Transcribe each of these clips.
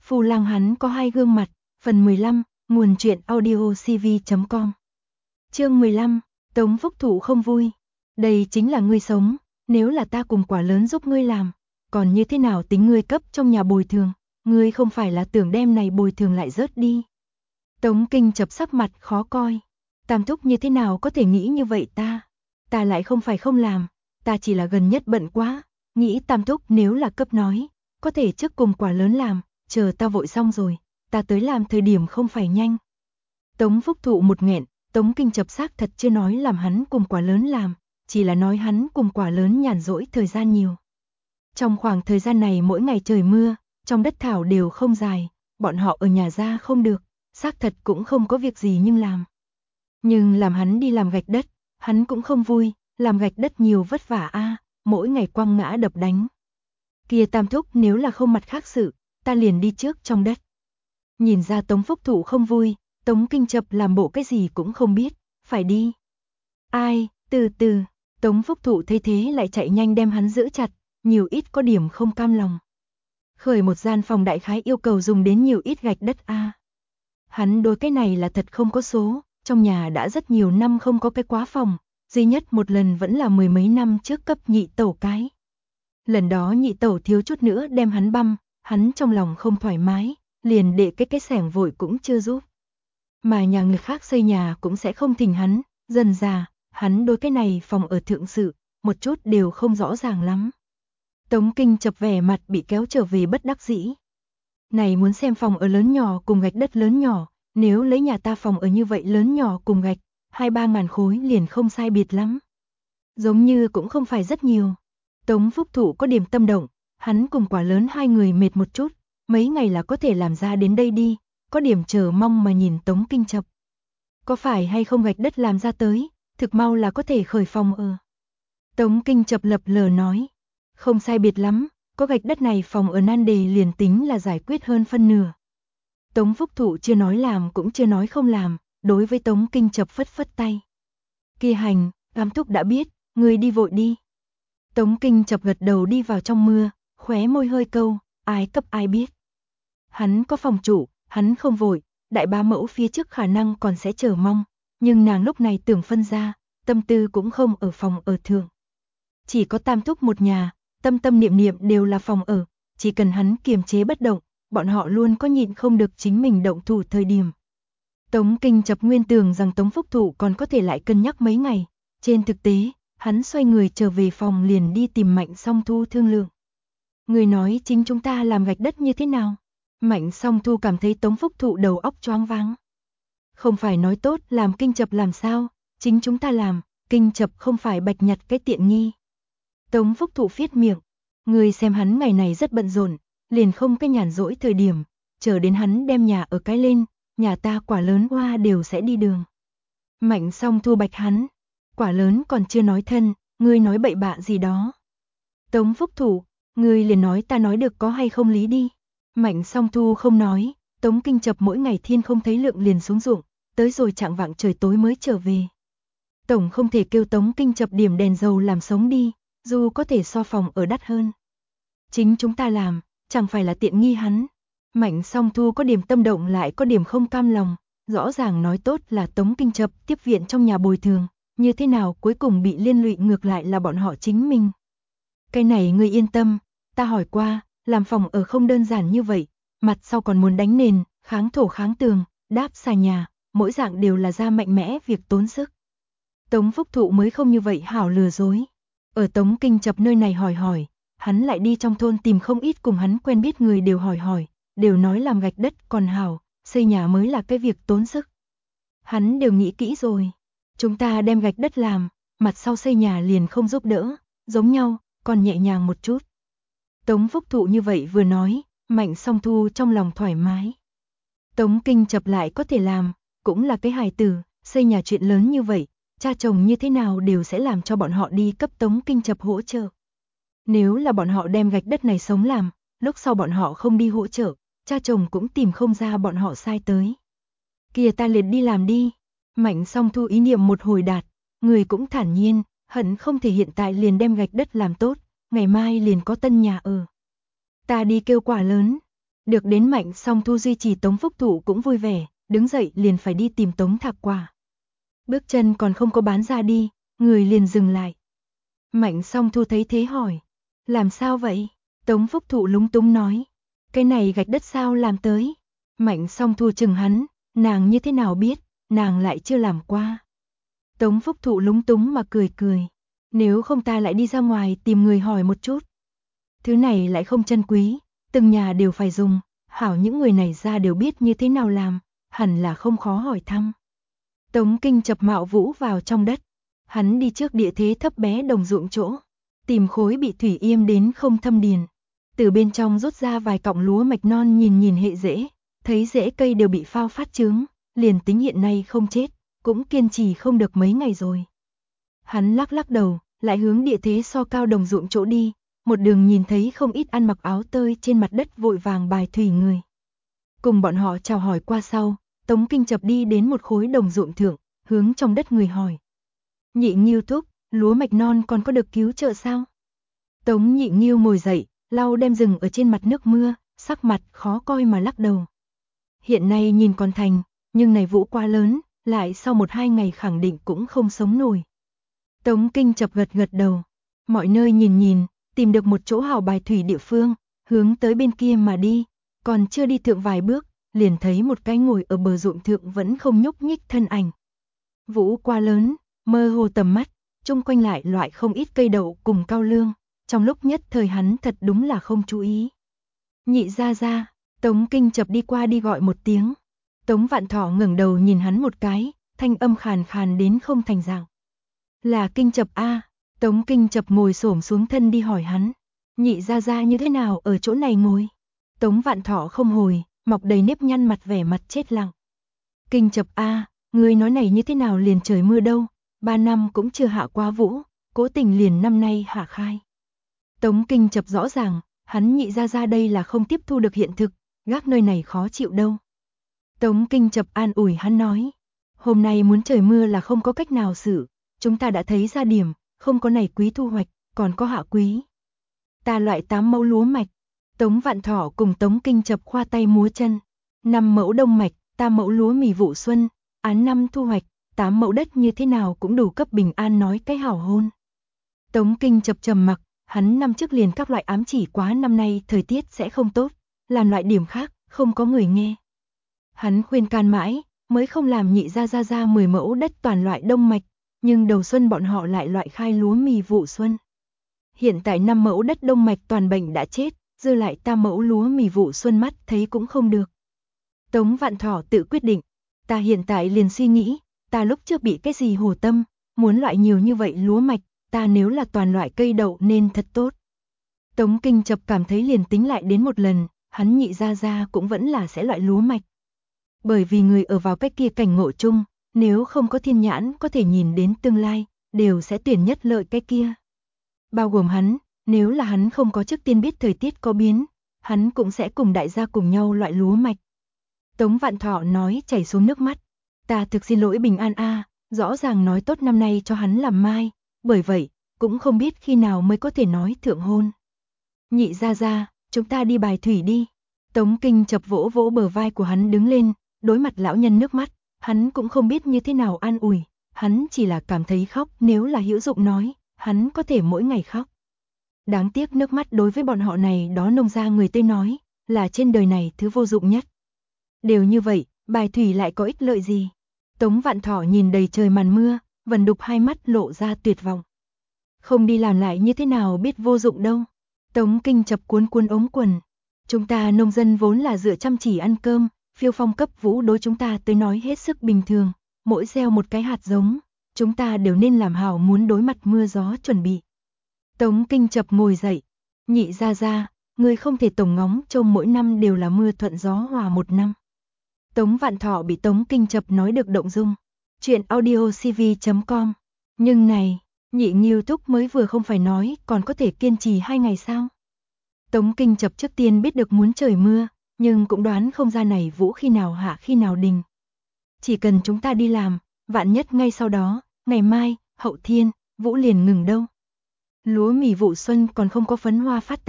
Phù Lăng hắn có hai gương mặt, phần 15, nguồn truyện audio cv.com. Chương 15, Tống Phúc Thụ không vui. Đây chính là ngươi sống, nếu là ta cùng quả lớn giúp ngươi làm, còn như thế nào tính ngươi cấp trong nhà bồi thường, ngươi không phải là tưởng đem này bồi thường lại rớt đi. Tống Kinh chập sắc mặt khó coi, Tam thúc như thế nào có thể nghĩ như vậy ta lại không phải không làm, ta chỉ là gần nhất bận quá, nghĩ Tam thúc nếu là cấp nói, có thể trước cùng quả lớn làm, chờ ta vội xong rồi, ta tới làm thời điểm không phải nhanh. Tống Phúc Thụ một nghẹn, Tống Kinh chập xác thật chưa nói làm hắn cùng quả lớn làm, chỉ là nói hắn cùng quả lớn nhàn rỗi thời gian nhiều. Trong khoảng thời gian này mỗi ngày trời mưa, trong đất thảo đều không dài, bọn họ ở nhà ra không được, xác thật cũng không có việc gì nhưng làm. Nhưng làm hắn đi làm gạch đất, hắn cũng không vui, làm gạch đất nhiều vất vả mỗi ngày quăng ngã đập đánh. Kia Tam thúc nếu là không mặt khác sự, ta liền đi trước trong đất. Nhìn ra Tống Phúc Thụ không vui, Tống Kinh chập làm bộ cái gì cũng không biết, phải đi. Ai, từ từ, Tống Phúc Thụ thấy thế lại chạy nhanh đem hắn giữ chặt, nhiều ít có điểm không cam lòng. Khởi một gian phòng đại khái yêu cầu dùng đến nhiều ít gạch đất Hắn đối cái này là thật không có số, trong nhà đã rất nhiều năm không có cái quá phòng, duy nhất một lần vẫn là mười mấy năm trước cấp nhị tẩu cái. Lần đó nhị tẩu thiếu chút nữa đem hắn băm, hắn trong lòng không thoải mái, liền để cái xẻng vội cũng chưa giúp. Mà nhà người khác xây nhà cũng sẽ không thỉnh hắn, dần già, hắn đối cái này phòng ở thượng sự, một chút đều không rõ ràng lắm. Tống Kinh chập vẻ mặt bị kéo trở về bất đắc dĩ. Này muốn xem phòng ở lớn nhỏ cùng gạch đất lớn nhỏ, nếu lấy nhà ta phòng ở như vậy lớn nhỏ cùng gạch, 2-3 ngàn khối liền không sai biệt lắm. Giống như cũng không phải rất nhiều. Tống Phúc Thụ có điểm tâm động, hắn cùng quả lớn hai người mệt một chút, mấy ngày là có thể làm ra đến đây đi, có điểm chờ mong mà nhìn Tống Kinh chập. Có phải hay không gạch đất làm ra tới, thực mau là có thể khởi phòng ở. Tống Kinh chập lập lờ nói, không sai biệt lắm, có gạch đất này phòng ở nan đề liền tính là giải quyết hơn phân nửa. Tống Phúc Thụ chưa nói làm cũng chưa nói không làm, đối với Tống Kinh chập phất phất tay. Kia hành, Tam thúc đã biết, người đi vội đi. Tống Kinh chập gật đầu đi vào trong mưa, khóe môi hơi câu, ai cấp ai biết. Hắn có phòng chủ, hắn không vội, đại bá mẫu phía trước khả năng còn sẽ chờ mong, nhưng nàng lúc này tưởng phân ra, tâm tư cũng không ở phòng ở thượng. Chỉ có Tam thúc một nhà, tâm tâm niệm niệm đều là phòng ở, chỉ cần hắn kiềm chế bất động, bọn họ luôn có nhịn không được chính mình động thủ thời điểm. Tống Kinh chập nguyên tưởng rằng Tống Phúc Thụ còn có thể lại cân nhắc mấy ngày, trên thực tế, hắn xoay người trở về phòng liền đi tìm Mạnh Song Thu thương lượng. Người nói chính chúng ta làm gạch đất như thế nào? Mạnh Song Thu cảm thấy Tống Phúc Thụ đầu óc choáng váng. Không phải nói tốt làm Kinh chập làm sao, chính chúng ta làm, Kinh chập không phải bạch nhặt cái tiện nghi. Tống Phúc Thụ phiết miệng, người xem hắn ngày này rất bận rộn, liền không cái nhàn rỗi thời điểm, chờ đến hắn đem nhà ở cái lên, nhà ta quả lớn hoa đều sẽ đi đường. Mạnh Song Thu bạch hắn, quả lớn còn chưa nói thân, ngươi nói bậy bạ gì đó. Tống Phúc Thụ, ngươi liền nói ta nói được có hay không lý đi. Mạnh Song Thu không nói, Tống Kinh chập mỗi ngày thiên không thấy lượng liền xuống ruộng, tới rồi chạng vạng trời tối mới trở về. Tổng không thể kêu Tống Kinh chập điểm đèn dầu làm sống đi, dù có thể so phòng ở đắt hơn. Chính chúng ta làm, chẳng phải là tiện nghi hắn. Mạnh Song Thu có điểm tâm động lại có điểm không cam lòng, rõ ràng nói tốt là Tống Kinh chập tiếp viện trong nhà bồi thường, như thế nào cuối cùng bị liên lụy ngược lại là bọn họ chính mình. Cái này ngươi yên tâm, ta hỏi qua, làm phòng ở không đơn giản như vậy, mặt sau còn muốn đánh nền, kháng thổ kháng tường, đáp xà nhà, mỗi dạng đều là ra mạnh mẽ việc tốn sức. Tống Phúc Thụ mới không như vậy hảo lừa dối. Ở Tống Kinh chập nơi này hỏi, hắn lại đi trong thôn tìm không ít cùng hắn quen biết người đều hỏi, đều nói làm gạch đất còn hảo, xây nhà mới là cái việc tốn sức. Hắn đều nghĩ kỹ rồi, chúng ta đem gạch đất làm, mặt sau xây nhà liền không giúp đỡ, giống nhau, còn nhẹ nhàng một chút. Tống Phúc Thụ như vậy vừa nói, Mạnh Song Thu trong lòng thoải mái. Tống Kinh chập lại có thể làm, cũng là cái hài tử, xây nhà chuyện lớn như vậy, cha chồng như thế nào đều sẽ làm cho bọn họ đi cấp Tống Kinh chập hỗ trợ. Nếu là bọn họ đem gạch đất này sống làm, lúc sau bọn họ không đi hỗ trợ, cha chồng cũng tìm không ra bọn họ sai tới. Kìa ta liền đi làm đi. Mạnh Song Thu ý niệm một hồi đạt, người cũng thản nhiên, hận không thể hiện tại liền đem gạch đất làm tốt, ngày mai liền có tân nhà ở. Ta đi kêu quả lớn. Được đến Mạnh Song Thu duy trì, Tống Phúc Thụ cũng vui vẻ, đứng dậy liền phải đi tìm Tống Thạc Quả. Bước chân còn không có bán ra đi, người liền dừng lại. Mạnh Song Thu thấy thế hỏi, làm sao vậy? Tống Phúc Thụ lúng túng nói, cái này gạch đất sao làm tới? Mạnh Song Thu chừng hắn, nàng như thế nào biết, nàng lại chưa làm qua. Tống Phúc Thụ lúng túng mà cười cười, nếu không ta lại đi ra ngoài tìm người hỏi một chút. Thứ này lại không chân quý, từng nhà đều phải dùng, hảo những người này ra đều biết như thế nào làm, hẳn là không khó hỏi thăm. Tống Kinh chập mạo vũ vào trong đất, hắn đi trước địa thế thấp bé đồng ruộng chỗ, tìm khối bị thủy yêm đến không thâm điền, từ bên trong rút ra vài cọng lúa mạch non, nhìn hệ rễ, thấy rễ cây đều bị phao phát trướng, liền tính hiện nay không chết, cũng kiên trì không được mấy ngày rồi. Hắn lắc lắc đầu, lại hướng địa thế so cao đồng ruộng chỗ đi, một đường nhìn thấy không ít ăn mặc áo tơi trên mặt đất vội vàng bài thủy người. Cùng bọn họ chào hỏi qua sau, Tống Kinh chập đi đến một khối đồng ruộng thượng, hướng trong đất người hỏi. Nhị Nghiêu thúc, lúa mạch non còn có được cứu trợ sao? Tống Nhị Nghiêu ngồi dậy, lau đem rừng ở trên mặt nước mưa, sắc mặt khó coi mà lắc đầu. Hiện nay nhìn còn thành, nhưng này vũ quá lớn, lại sau 1-2 ngày khẳng định cũng không sống nổi. Tống Kinh chập gật gật đầu, mọi nơi nhìn, tìm được một chỗ hảo bài thủy địa phương, hướng tới bên kia mà đi, còn chưa đi thượng vài bước, liền thấy một cái ngồi ở bờ ruộng thượng vẫn không nhúc nhích thân ảnh. Vũ quá lớn, mơ hồ tầm mắt, chung quanh lại loại không ít cây đậu cùng cao lương, trong lúc nhất thời hắn thật đúng là không chú ý. Nhị gia gia, Tống Kinh chập đi qua đi gọi một tiếng. Tống Vạn Thọ ngẩng đầu nhìn hắn một cái, thanh âm khàn khàn đến không thành dạng. Là Kinh chập a. Tống Kinh chập ngồi xổm xuống thân đi hỏi hắn, nhị gia gia như thế nào ở chỗ này ngồi? Tống Vạn Thọ không hồi, mọc đầy nếp nhăn mặt, vẻ mặt chết lặng. Kinh chập a, ngươi nói này như thế nào liền trời mưa đâu, 3 năm cũng chưa hạ qua vũ, cố tình liền năm nay hạ khai. Tống Kinh chập rõ ràng, hắn nhị gia gia đây là không tiếp thu được hiện thực, gác nơi này khó chịu đâu. Tống Kinh chập an ủi hắn nói, hôm nay muốn trời mưa là không có cách nào xử, chúng ta đã thấy ra điểm, không có này quý thu hoạch, còn có hạ quý. Ta loại 8 mẫu lúa mạch. Tống Vạn Thọ cùng Tống Kinh chập khoa tay múa chân, 5 mẫu đông mạch, 3 mẫu lúa mì vụ xuân, án năm thu hoạch, 8 mẫu đất như thế nào cũng đủ cấp bình an nói cái hảo hôn. Tống Kinh chập trầm mặc, hắn năm trước liền các loại ám chỉ quá năm nay thời tiết sẽ không tốt, làm loại điểm khác, không có người nghe. Hắn khuyên can mãi, mới không làm nhị gia gia 10 mẫu đất toàn loại đông mạch, nhưng đầu xuân bọn họ lại loại khai lúa mì vụ xuân. Hiện tại 5 mẫu đất đông mạch toàn bệnh đã chết, dư lại 3 mẫu lúa mì vụ xuân mắt thấy cũng không được. Tống Vạn Thọ tự quyết định, ta hiện tại liền suy nghĩ, ta lúc trước bị cái gì hồ tâm, muốn loại nhiều như vậy lúa mạch, ta nếu là toàn loại cây đậu nên thật tốt. Tống Kinh chập cảm thấy liền tính lại đến một lần, hắn nhị gia gia cũng vẫn là sẽ loại lúa mạch. Bởi vì người ở vào cách kia cảnh ngộ chung, nếu không có thiên nhãn có thể nhìn đến tương lai, đều sẽ tuyển nhất lợi cái kia. Bao gồm hắn, nếu là hắn không có trước tiên biết thời tiết có biến, hắn cũng sẽ cùng đại gia cùng nhau loại lúa mạch. Tống Vạn Thọ nói chảy xuống nước mắt, ta thực xin lỗi Bình An a, rõ ràng nói tốt năm nay cho hắn làm mai, bởi vậy, cũng không biết khi nào mới có thể nói thượng hôn. Nhị gia gia, chúng ta đi bài thủy đi. Tống Kinh chập vỗ vỗ bờ vai của hắn đứng lên, đối mặt lão nhân nước mắt, hắn cũng không biết như thế nào an ủi, hắn chỉ là cảm thấy khóc, nếu là hữu dụng nói, hắn có thể mỗi ngày khóc. Đáng tiếc nước mắt đối với bọn họ này đó nông gia người Tây nói, là trên đời này thứ vô dụng nhất. Đều như vậy, bài thủy lại có ích lợi gì? Tống Vạn Thọ nhìn đầy trời màn mưa, vần đục hai mắt lộ ra tuyệt vọng. Không đi làm lại như thế nào biết vô dụng đâu. Tống Kinh chập cuốn ống quần. Chúng ta nông dân vốn là dựa chăm chỉ ăn cơm, phiêu phong cấp vũ đối chúng ta tới nói hết sức bình thường, mỗi gieo một cái hạt giống, chúng ta đều nên làm hảo muốn đối mặt mưa gió chuẩn bị. Tống Kinh chập ngồi dậy, nhị gia gia, người không thể tổng ngóng trông mỗi năm đều là mưa thuận gió hòa một năm. Tống Vạn Thọ bị Tống Kinh chập nói được động dung. Chuyện audiocv.com. Nhưng này, nhị Nghiêu thúc mới vừa không phải nói còn có thể kiên trì 2 ngày sao? Tống Kinh chập trước tiên biết được muốn trời mưa, nhưng cũng đoán không ra này vũ khi nào hạ khi nào đình. Chỉ cần chúng ta đi làm, vạn nhất ngay sau đó, ngày mai, hậu thiên, vũ liền ngừng đâu. Lúa mì vụ xuân còn không có phấn hoa phát tán,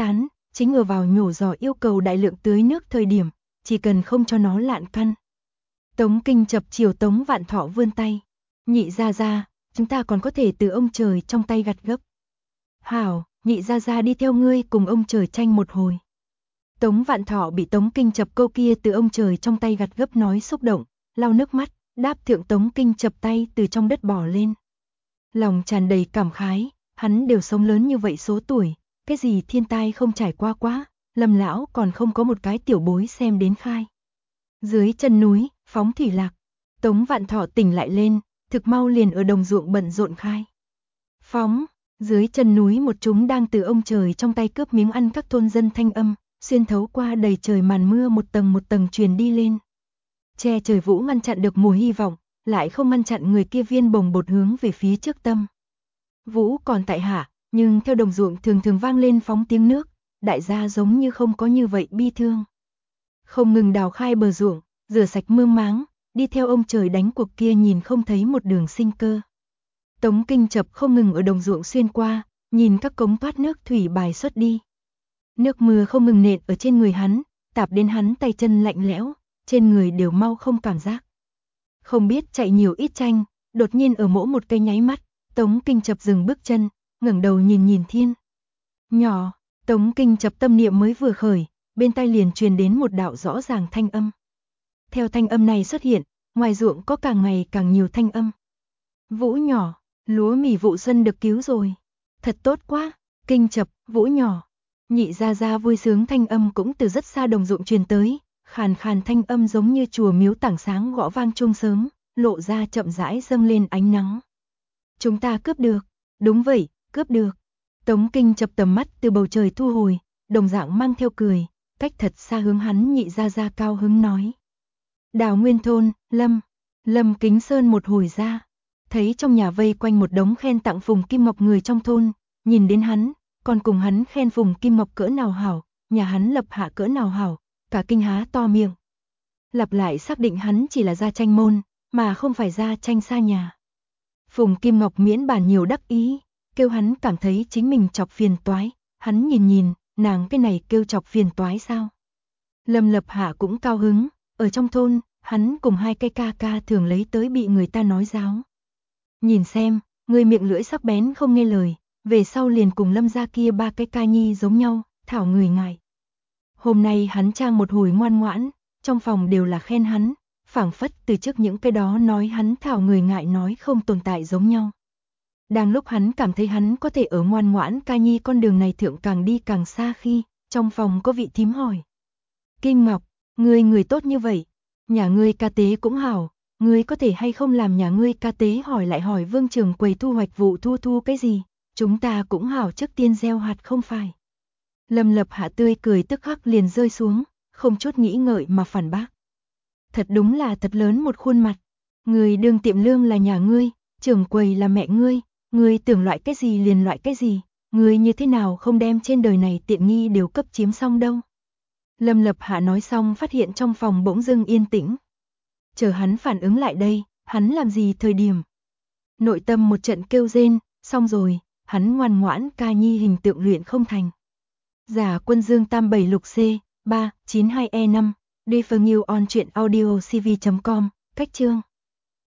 chính ở vào nhổ giỏ yêu cầu đại lượng tưới nước thời điểm, chỉ cần không cho nó lạn căn. Tống Kinh chập chiều Tống Vạn Thọ vươn tay. Nhị gia gia, chúng ta còn có thể từ ông trời trong tay gặt gấp. Hảo, nhị gia gia đi theo ngươi cùng ông trời tranh một hồi. Tống Vạn Thọ bị Tống Kinh chập câu kia từ ông trời trong tay gặt gấp nói xúc động, lau nước mắt, đáp thượng Tống Kinh chập tay từ trong đất bò lên. Lòng tràn đầy cảm khái, hắn đều sống lớn như vậy số tuổi, cái gì thiên tai không trải qua quá, Lâm lão còn không có một cái tiểu bối xem đến khai. Dưới chân núi, phóng thủy lạc, Tống Vạn Thọ tỉnh lại lên, thực mau liền ở đồng ruộng bận rộn khai. Phóng, dưới chân núi một chúng đang từ ông trời trong tay cướp miếng ăn các thôn dân thanh âm, xuyên thấu qua đầy trời màn mưa một tầng truyền đi lên. Che trời vũ ngăn chặn được mùa hy vọng, lại không ngăn chặn người kia viên bồng bột hướng về phía trước tâm. Vũ còn tại hạ, nhưng theo đồng ruộng thường thường vang lên phóng tiếng nước, đại gia giống như không có như vậy bi thương. Không ngừng đào khai bờ ruộng, rửa sạch mương máng, đi theo ông trời đánh cuộc kia nhìn không thấy một đường sinh cơ. Tống Kinh chập không ngừng ở đồng ruộng xuyên qua, nhìn các cống thoát nước thủy bài xuất đi. Nước mưa không ngừng nện ở trên người hắn, tạp đến hắn tay chân lạnh lẽo, trên người đều mau không cảm giác. Không biết chạy nhiều ít tranh, đột nhiên ở mỗi một cây nháy mắt, Tống Kinh chập dừng bước chân, ngẩng đầu nhìn thiên. Nhỏ, Tống Kinh chập tâm niệm mới vừa khởi, bên tai liền truyền đến một đạo rõ ràng thanh âm. Theo thanh âm này xuất hiện, ngoài ruộng có càng ngày càng nhiều thanh âm. Vũ nhỏ, lúa mì vụ xuân được cứu rồi. Thật tốt quá, Kinh chập, Vũ nhỏ. Nhị gia gia vui sướng thanh âm cũng từ rất xa đồng ruộng truyền tới, khàn khàn thanh âm giống như chùa miếu tảng sáng gõ vang chuông sớm, lộ ra chậm rãi dâng lên ánh nắng. Chúng ta cướp được, đúng vậy, cướp được. Tống Kinh chập tầm mắt từ bầu trời thu hồi, đồng dạng mang theo cười, cách thật xa hướng hắn nhị gia gia cao hứng nói. Đào Nguyên thôn, Lâm Kính Sơn một hồi ra, thấy trong nhà vây quanh một đống khen tặng Phùng Kim Ngọc người trong thôn, nhìn đến hắn, còn cùng hắn khen Phùng Kim Ngọc cỡ nào hảo, nhà hắn lập hạ cỡ nào hảo, cả kinh há to miệng. Lặp lại xác định hắn chỉ là gia tranh môn, mà không phải gia tranh xa nhà. Phùng Kim Ngọc miễn bàn nhiều đắc ý, kêu hắn cảm thấy chính mình chọc phiền toái, hắn nhìn, nàng cái này kêu chọc phiền toái sao. Lâm Lập Hạ cũng cao hứng, ở trong thôn, hắn cùng hai cái ca thường lấy tới bị người ta nói giáo. Nhìn xem, người miệng lưỡi sắc bén không nghe lời, về sau liền cùng Lâm gia kia ba cái ca nhi giống nhau, thảo người ngại. Hôm nay hắn trang một hồi ngoan ngoãn, trong phòng đều là khen hắn, phảng phất từ trước những cái đó nói hắn thảo người ngại nói không tồn tại giống nhau. Đang lúc hắn cảm thấy hắn có thể ở ngoan ngoãn ca nhi con đường này thượng càng đi càng xa khi, trong phòng có vị thím hỏi. Kim Ngọc, người tốt như vậy, nhà ngươi ca tế cũng hảo, ngươi có thể hay không làm nhà ngươi ca tế hỏi lại hỏi Vương Trường Quầy thu hoạch vụ thu cái gì, chúng ta cũng hảo trước tiên gieo hạt không phải. Lâm Lập Hạ tươi cười tức khắc liền rơi xuống, không chút nghĩ ngợi mà phản bác. Thật đúng là thật lớn một khuôn mặt, người đương tiệm lương là nhà ngươi, Trường Quầy là mẹ ngươi tưởng loại cái gì liền loại cái gì, ngươi như thế nào không đem trên đời này tiện nghi đều cấp chiếm xong đâu. Lâm Lập Hạ nói xong phát hiện trong phòng bỗng dưng yên tĩnh. Chờ hắn phản ứng lại đây, hắn làm gì thời điểm. Nội tâm một trận kêu rên, xong rồi, hắn ngoan ngoãn ca nhi hình tượng luyện không thành. Giả Quân Dương Tam 7 lục C, 3, 92E5, Refer New on truyện audio cv.com, cách chương.